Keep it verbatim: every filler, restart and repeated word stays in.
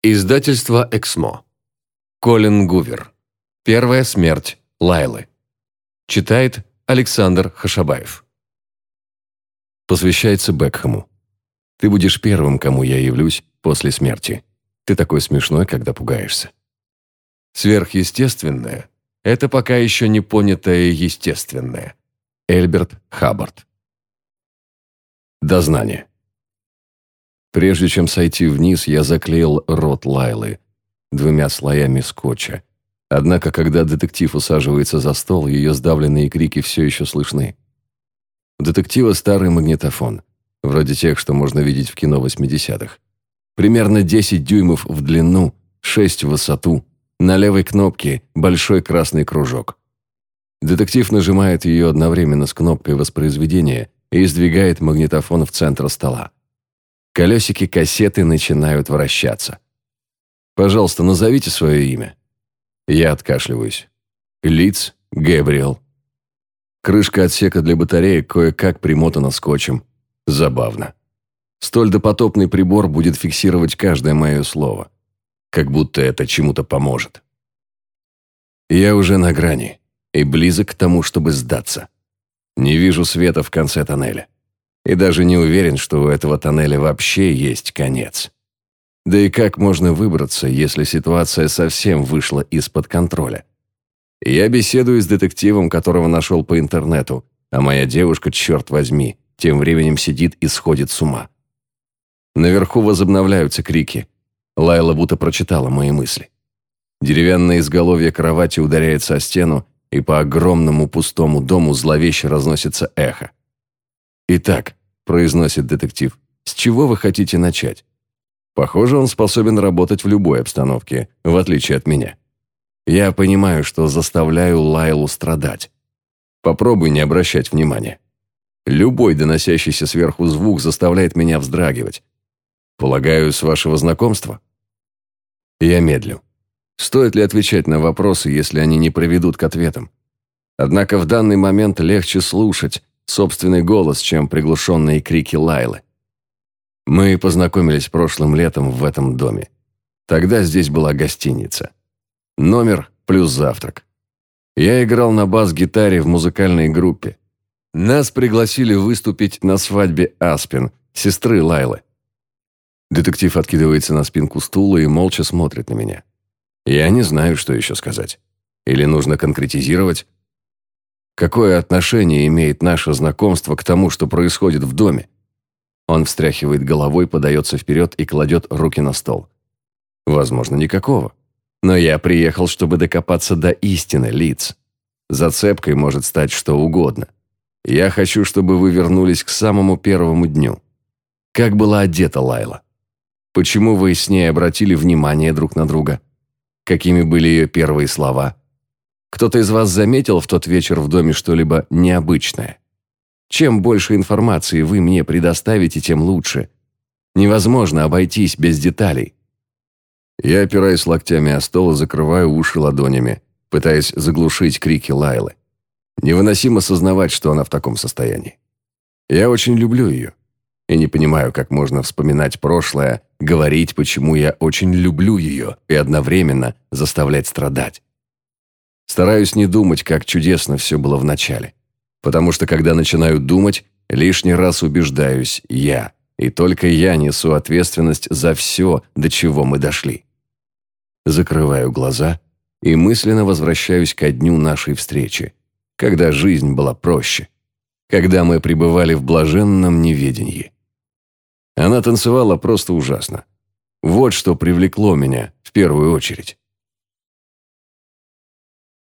Издательство «Эксмо». Колин Гувер. Первая смерть Лайлы. Читает Александр Хашабаев. Посвящается Бекхэму. Ты будешь первым, кому я явлюсь после смерти. Ты такой смешной, когда пугаешься. Сверхъестественное – это пока еще не понятое естественное. Эльберт Хаббард. Дознание. Прежде чем сойти вниз, я заклеил рот Лайлы двумя слоями скотча. Однако, когда детектив усаживается за стол, ее сдавленные крики все еще слышны. У детектива старый магнитофон, вроде тех, что можно видеть в кино восьмидесятых. Примерно десять дюймов в длину, шесть в высоту. На левой кнопке большой красный кружок. Детектив нажимает ее одновременно с кнопкой воспроизведения и сдвигает магнитофон в центр стола. Колесики кассеты начинают вращаться. «Пожалуйста, назовите свое имя». Я откашливаюсь. Лиц Гэбриэл. Крышка отсека для батареек кое-как примотана скотчем. Забавно. Столь допотопный прибор будет фиксировать каждое мое слово. Как будто это чему-то поможет. Я уже на грани и близок к тому, чтобы сдаться. Не вижу света в конце тоннеля. И даже не уверен, что у этого тоннеля вообще есть конец. Да и как можно выбраться, если ситуация совсем вышла из-под контроля? Я беседую с детективом, которого нашел по интернету, а моя девушка, черт возьми, тем временем сидит и сходит с ума. Наверху возобновляются крики. Лайла будто прочитала мои мысли. Деревянное изголовье кровати ударяется о стену, и по огромному пустому дому зловеще разносится эхо. «Итак», – произносит детектив, – «с чего вы хотите начать?» Похоже, он способен работать в любой обстановке, в отличие от меня. Я понимаю, что заставляю Лайлу страдать. Попробуй не обращать внимания. Любой доносящийся сверху звук заставляет меня вздрагивать. Полагаю, с вашего знакомства? Я медлю. Стоит ли отвечать на вопросы, если они не приведут к ответам? Однако в данный момент легче слушать собственный голос, чем приглушенные крики Лайлы. Мы познакомились прошлым летом в этом доме. Тогда здесь была гостиница. Номер плюс завтрак. Я играл на бас-гитаре в музыкальной группе. Нас пригласили выступить на свадьбе Аспен, сестры Лайлы. Детектив откидывается на спинку стула и молча смотрит на меня. Я не знаю, что еще сказать. Или нужно конкретизировать? Какое отношение имеет наше знакомство к тому, что происходит в доме? Он встряхивает головой, подается вперед и кладет руки на стол. Возможно, никакого. Но я приехал, чтобы докопаться до истины, Лиц. Зацепкой может стать что угодно. Я хочу, чтобы вы вернулись к самому первому дню. Как была одета Лайла? Почему вы с ней обратили внимание друг на друга? Какими были ее первые слова? Кто-то из вас заметил в тот вечер в доме что-либо необычное? Чем больше информации вы мне предоставите, тем лучше. Невозможно обойтись без деталей. Я опираюсь локтями о стол и закрываю уши ладонями, пытаясь заглушить крики Лайлы. Невыносимо сознавать, что она в таком состоянии. Я очень люблю ее. И не понимаю, как можно вспоминать прошлое, говорить, почему я очень люблю ее, и одновременно заставлять страдать. Стараюсь не думать, как чудесно все было в начале. Потому что, когда начинаю думать, лишний раз убеждаюсь я, и только я несу ответственность за все, до чего мы дошли. Закрываю глаза и мысленно возвращаюсь ко дню нашей встречи, когда жизнь была проще, когда мы пребывали в блаженном неведении. Она танцевала просто ужасно. Вот что привлекло меня в первую очередь.